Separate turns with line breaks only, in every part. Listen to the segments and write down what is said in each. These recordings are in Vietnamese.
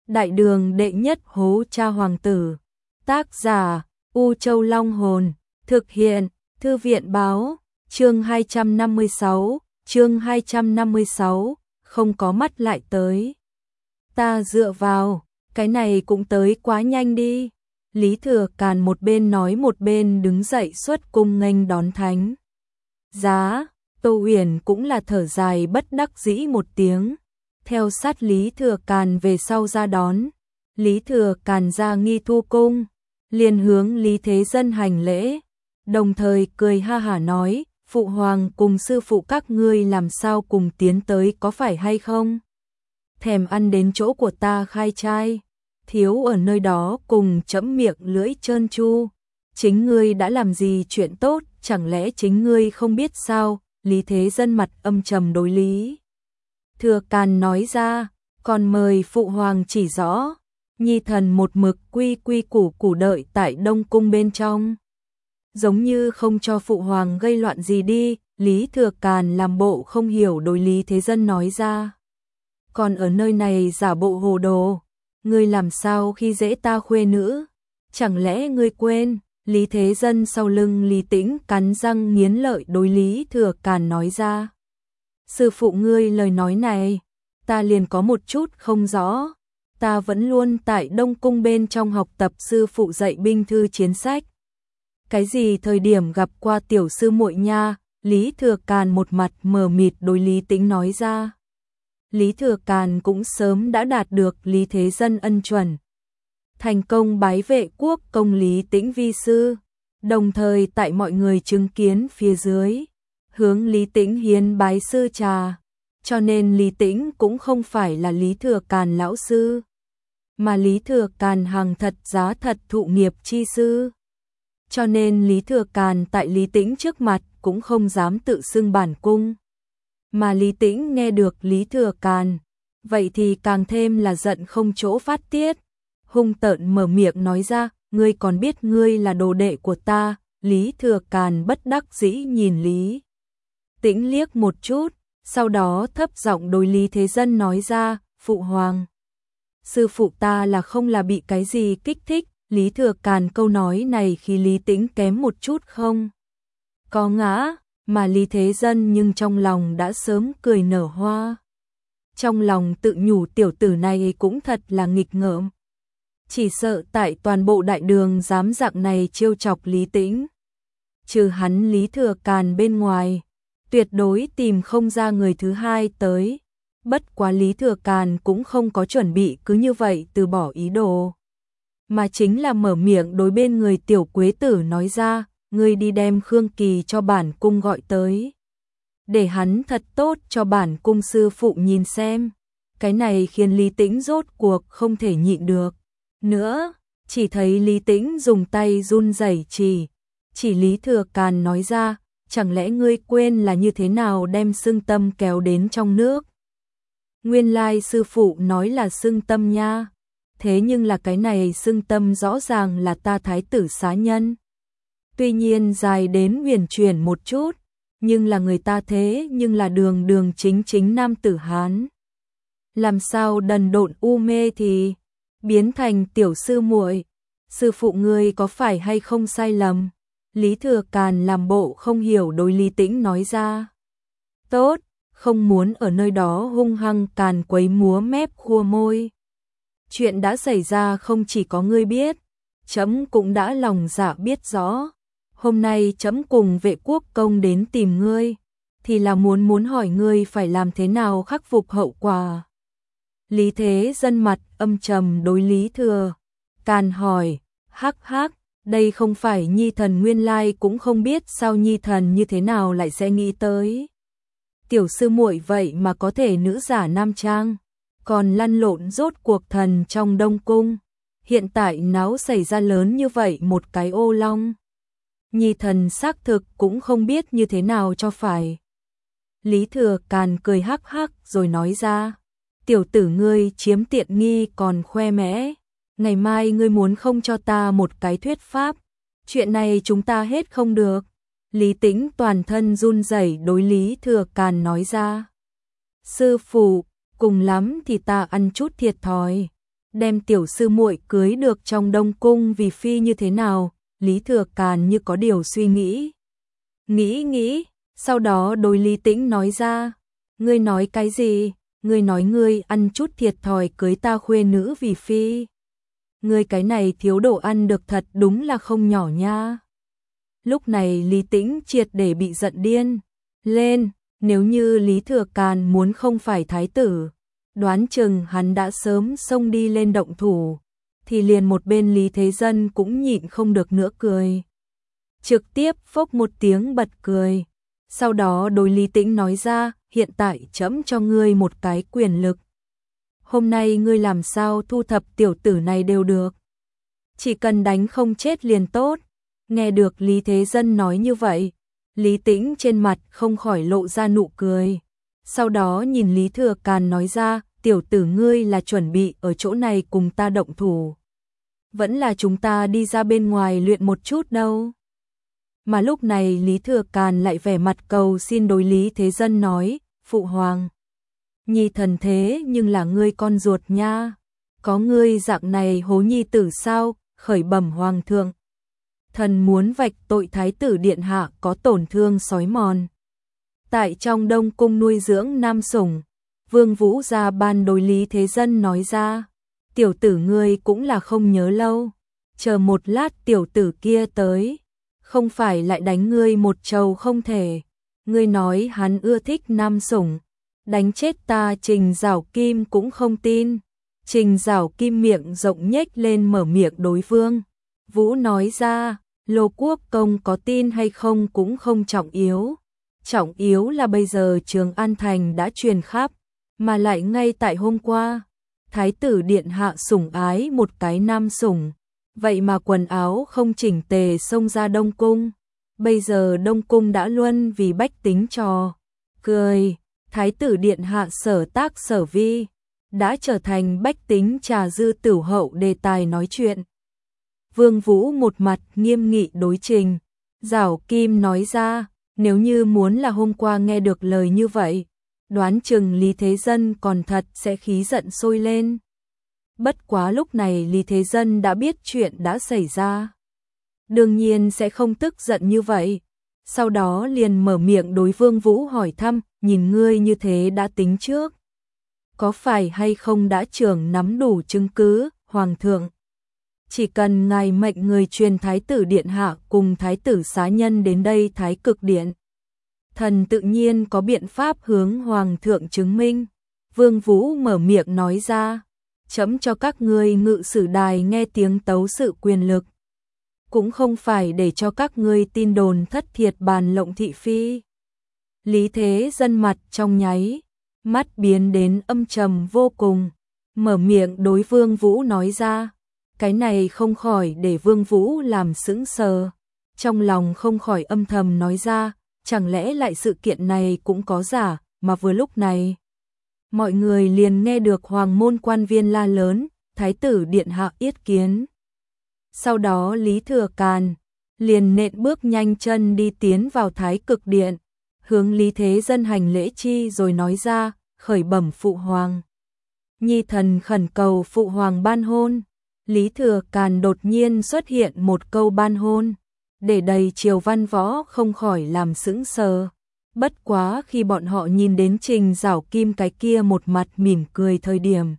Đại đường đệ nhất hố cha hoàng tử. Tác giả U Châu Long Hồn. Thực hiện Thư viện báo. Chương 256, không có mắt lại tới. Ta dựa vào, cái này cũng tới quá nhanh đi. Lý Thừa Càn một bên nói một bên đứng dậy xuất cung nghênh đón thánh giá. Tô Uyển cũng là thở dài bất đắc dĩ một tiếng, theo sát Lý Thừa Càn về sau ra đón. Lý Thừa Càn ra nghi thu cung, liền hướng Lý Thế Dân hành lễ, đồng thời cười ha hả nói, phụ hoàng cùng sư phụ các ngươi làm sao cùng tiến tới có phải hay không? Thèm ăn đến chỗ của ta khai trai, thiếu ở nơi đó cùng chẫm miệng lưỡi trơn tru. Chính ngươi đã làm gì chuyện tốt, chẳng lẽ chính ngươi không biết sao? Lý Thế Dân mặt âm trầm đối Lý Thừa Càn nói ra, còn mời phụ hoàng chỉ rõ. Nhi thần một mực quy quy củ củ đợi tại Đông Cung bên trong, giống như không cho phụ hoàng gây loạn gì đi. Lý Thừa Càn làm bộ không hiểu đối Lý Thế Dân nói ra, còn ở nơi này giả bộ hồ đồ, ngươi làm sao khi dễ ta khuê nữ, chẳng lẽ ngươi quên? Lý Thế Dân sau lưng Lý Tĩnh cắn răng nghiến lợi đối Lý Thừa Càn nói ra, sư phụ ngươi lời nói này, ta liền có một chút không rõ. Ta vẫn luôn tại Đông Cung bên trong học tập sư phụ dạy binh thư chiến sách. Cái gì thời điểm gặp qua tiểu sư muội nha? Lý Thừa Càn một mặt mờ mịt đối Lý Tĩnh nói ra. Lý Thừa Càn cũng sớm đã đạt được Lý Thế Dân ân chuẩn, thành công bái vệ quốc công Lý Tĩnh vi sư, đồng thời tại mọi người chứng kiến phía dưới, hướng Lý Tĩnh hiến bái sư trà, cho nên Lý Tĩnh cũng không phải là Lý Thừa Càn lão sư, mà Lý Thừa Càn hàng thật giá thật thụ nghiệp chi sư. Cho nên Lý Thừa Càn tại Lý Tĩnh trước mặt cũng không dám tự xưng bản cung. Mà Lý Tĩnh nghe được Lý Thừa Càn, vậy thì càng thêm là giận không chỗ phát tiết, hung tợn mở miệng nói ra, ngươi còn biết ngươi là đồ đệ của ta? Lý Thừa Càn bất đắc dĩ nhìn Lý Tĩnh liếc một chút, sau đó thấp giọng đối Lý Thế Dân nói ra, phụ hoàng, sư phụ ta là không là bị cái gì kích thích? Lý Thừa Càn câu nói này khi Lý Tĩnh kém một chút không có ngã, mà Lý Thế Dân nhưng trong lòng đã sớm cười nở hoa. Trong lòng tự nhủ tiểu tử này cũng thật là nghịch ngợm, chỉ sợ tại toàn bộ đại đường dám dạng này trêu chọc Lý Tĩnh, trừ hắn Lý Thừa Càn bên ngoài, tuyệt đối tìm không ra người thứ hai tới. Bất quá Lý Thừa Càn cũng không có chuẩn bị cứ như vậy từ bỏ ý đồ, mà chính là mở miệng đối bên người tiểu quế tử nói ra, ngươi đi đem Khương Kỳ cho bản cung gọi tới, để hắn thật tốt cho bản cung sư phụ nhìn xem. Cái này khiến Lý Tĩnh rốt cuộc không thể nhịn được nữa, chỉ thấy Lý Tĩnh dùng tay run rẩy chỉ Lý Thừa Càn nói ra, chẳng lẽ ngươi quên là như thế nào đem xương tâm kéo đến trong nước? Nguyên lai sư phụ nói là xương tâm nha, thế nhưng là cái này xương tâm rõ ràng là ta thái tử xá nhân. Tuy nhiên dài đến huyền chuyển một chút, nhưng là người ta thế nhưng là đường đường chính chính nam tử Hán. Làm sao đần độn u mê thì biến thành tiểu sư muội? Sư phụ ngươi có phải hay không sai lầm? Lý Thừa Càn làm bộ không hiểu đối Lý Tĩnh nói ra. Tốt, không muốn ở nơi đó hung hăng càn quấy múa mép khua môi. Chuyện đã xảy ra không chỉ có ngươi biết, trẫm cũng đã lòng dạ biết rõ. Hôm nay trẫm cùng vệ quốc công đến tìm ngươi, thì là muốn hỏi ngươi phải làm thế nào khắc phục hậu quả. Lý Thế Dân mặt âm trầm đối Lý Thừa Càn hỏi, hắc hắc, đây không phải nhi thần nguyên lai cũng không biết sao nhi thần như thế nào lại sẽ nghĩ tới. Tiểu sư muội vậy mà có thể nữ giả nam trang, còn lăn lộn rốt cuộc thần trong Đông Cung. Hiện tại náo xảy ra lớn như vậy một cái ô long, nhi thần xác thực cũng không biết như thế nào cho phải. Lý Thừa Càn cười hắc hắc rồi nói ra, tiểu tử ngươi chiếm tiện nghi còn khoe mẽ, ngày mai ngươi muốn không cho ta một cái thuyết pháp, chuyện này chúng ta hết không được. Lý Tĩnh toàn thân run rẩy đối Lý Thừa Càn nói ra, sư phụ, cùng lắm thì ta ăn chút thiệt thòi, đem tiểu sư muội cưới được trong Đông cung vì phi như thế nào? Lý Thừa Càn như có điều suy nghĩ. Nghĩ, sau đó đối Lý Tĩnh nói ra, ngươi nói cái gì? Ngươi nói ngươi ăn chút thiệt thòi cưới ta khuê nữ vì phi. Ngươi cái này thiếu đồ ăn được thật đúng là không nhỏ nha. Lúc này Lý Tĩnh triệt để bị giận điên lên, nếu như Lý Thừa Càn muốn không phải thái tử, đoán chừng hắn đã sớm xông đi lên động thủ, thì liền một bên Lý Thế Dân cũng nhịn không được nữa cười. Trực tiếp phốc một tiếng bật cười, sau đó đối Lý Tĩnh nói ra, hiện tại trẫm cho ngươi một cái quyền lực. Hôm nay ngươi làm sao thu thập tiểu tử này đều được. Chỉ cần đánh không chết liền tốt. Nghe được Lý Thế Dân nói như vậy, Lý Tĩnh trên mặt không khỏi lộ ra nụ cười. Sau đó nhìn Lý Thừa Càn nói ra, tiểu tử ngươi là chuẩn bị ở chỗ này cùng ta động thủ. Vẫn là chúng ta đi ra bên ngoài luyện một chút đâu. Mà lúc này Lý Thừa Càn lại vẻ mặt cầu xin đối Lý Thế Dân nói, phụ hoàng. Nhi thần thế nhưng là ngươi con ruột nha. Có ngươi dạng này hố nhi tử sao, khởi bẩm hoàng thượng. Thần muốn vạch tội thái tử điện hạ có tổn thương sói mòn. Tại trong Đông cung nuôi dưỡng nam sủng, Vương Vũ ra ban đối Lý Thế Dân nói ra, tiểu tử ngươi cũng là không nhớ lâu, chờ một lát tiểu tử kia tới, không phải lại đánh ngươi một trầu không thể. Ngươi nói hắn ưa thích nam sủng, đánh chết ta Trình Giảo Kim cũng không tin. Trình Giảo Kim miệng rộng nhếch lên mở miệng đối Vương Vũ nói ra, Lô Quốc công có tin hay không cũng không trọng yếu. Trọng yếu là bây giờ Trường An Thành đã truyền khắp, mà lại ngay tại hôm qua, Thái tử điện hạ sủng ái một cái nam sủng, vậy mà quần áo không chỉnh tề xông ra Đông cung. Bây giờ Đông cung đã luân vì bách tính trò cười, Thái tử điện hạ sở tác sở vi đã trở thành bách tính trà dư tửu hậu đề tài nói chuyện. Vương Vũ một mặt nghiêm nghị đối Trình Giảo Kim nói ra, nếu như muốn là hôm qua nghe được lời như vậy, đoán chừng Lý Thế Dân còn thật sẽ khí giận sôi lên. Bất quá lúc này Lý Thế Dân đã biết chuyện đã xảy ra, đương nhiên sẽ không tức giận như vậy. Sau đó liền mở miệng đối Vương Vũ hỏi thăm, nhìn ngươi như thế đã tính trước. Có phải hay không đã trưởng nắm đủ chứng cứ, hoàng thượng? Chỉ cần ngài mệnh người truyền thái tử điện hạ cùng thái tử xá nhân đến đây Thái Cực Điện, thần tự nhiên có biện pháp hướng hoàng thượng chứng minh. Vương Vũ mở miệng nói ra, chấm cho các ngươi ngự sử đài nghe tiếng tấu sự quyền lực, cũng không phải để cho các ngươi tin đồn thất thiệt bàn lộng thị phi. Lý Thế Dân mặt trong nháy mắt biến đến âm trầm vô cùng, mở miệng đối Vương Vũ nói ra, cái này không khỏi để Vương Vũ làm sững sờ, trong lòng không khỏi âm thầm nói ra, chẳng lẽ lại sự kiện này cũng có giả. Mà vừa lúc này, mọi người liền nghe được hoàng môn quan viên la lớn, thái tử điện hạ yết kiến. Sau đó Lý Thừa Càn liền nện bước nhanh chân đi tiến vào Thái Cực Điện, hướng Lý Thế Dân hành lễ chi rồi nói ra, khởi bẩm phụ hoàng. Nhi thần khẩn cầu phụ hoàng ban hôn. Lý Thừa Càn đột nhiên xuất hiện một câu ban hôn, để đầy triều văn võ không khỏi làm sững sờ. Bất quá khi bọn họ nhìn đến Trình Giảo Kim cái kia một mặt mỉm cười thời điểm,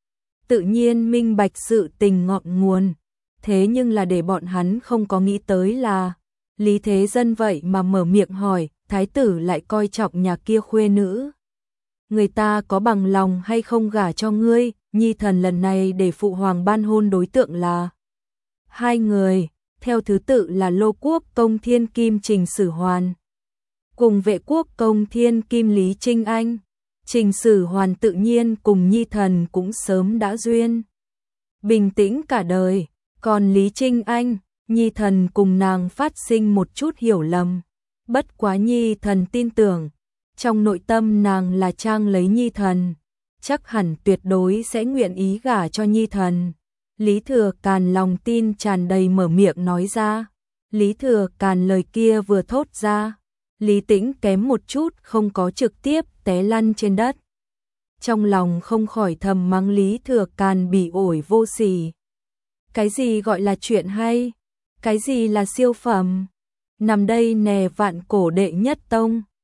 tự nhiên minh bạch sự tình ngọn nguồn. Thế nhưng là để bọn hắn không có nghĩ tới là, Lý Thế Dân vậy mà mở miệng hỏi, thái tử lại coi trọng nhà kia khuê nữ. Người ta có bằng lòng hay không gả cho ngươi? Nhi thần lần này để phụ hoàng ban hôn đối tượng là hai người, theo thứ tự là Lô Quốc công Thiên Kim Trình Sử Hoàn, cùng Vệ Quốc công Thiên Kim Lý Trinh Anh. Trình Sử Hoàn tự nhiên cùng Nhi thần cũng sớm đã duyên bình tĩnh cả đời, còn Lý Trinh Anh, Nhi thần cùng nàng phát sinh một chút hiểu lầm. Bất quá Nhi thần tin tưởng, trong nội tâm nàng là trang lấy Nhi thần, chắc hẳn tuyệt đối sẽ nguyện ý gả cho Nhi thần. Lý Thừa Càn lòng tin tràn đầy mở miệng nói ra. Lý Thừa Càn lời kia vừa thốt ra, Lý Tĩnh kém một chút không có trực tiếp té lăn trên đất. trong lòng không khỏi thầm mắng Lý Thừa Càn bỉ ổi vô sỉ. Cái gì gọi là chuyện hay? Cái gì là siêu phẩm? Nằm đây nè vạn cổ đệ nhất tông.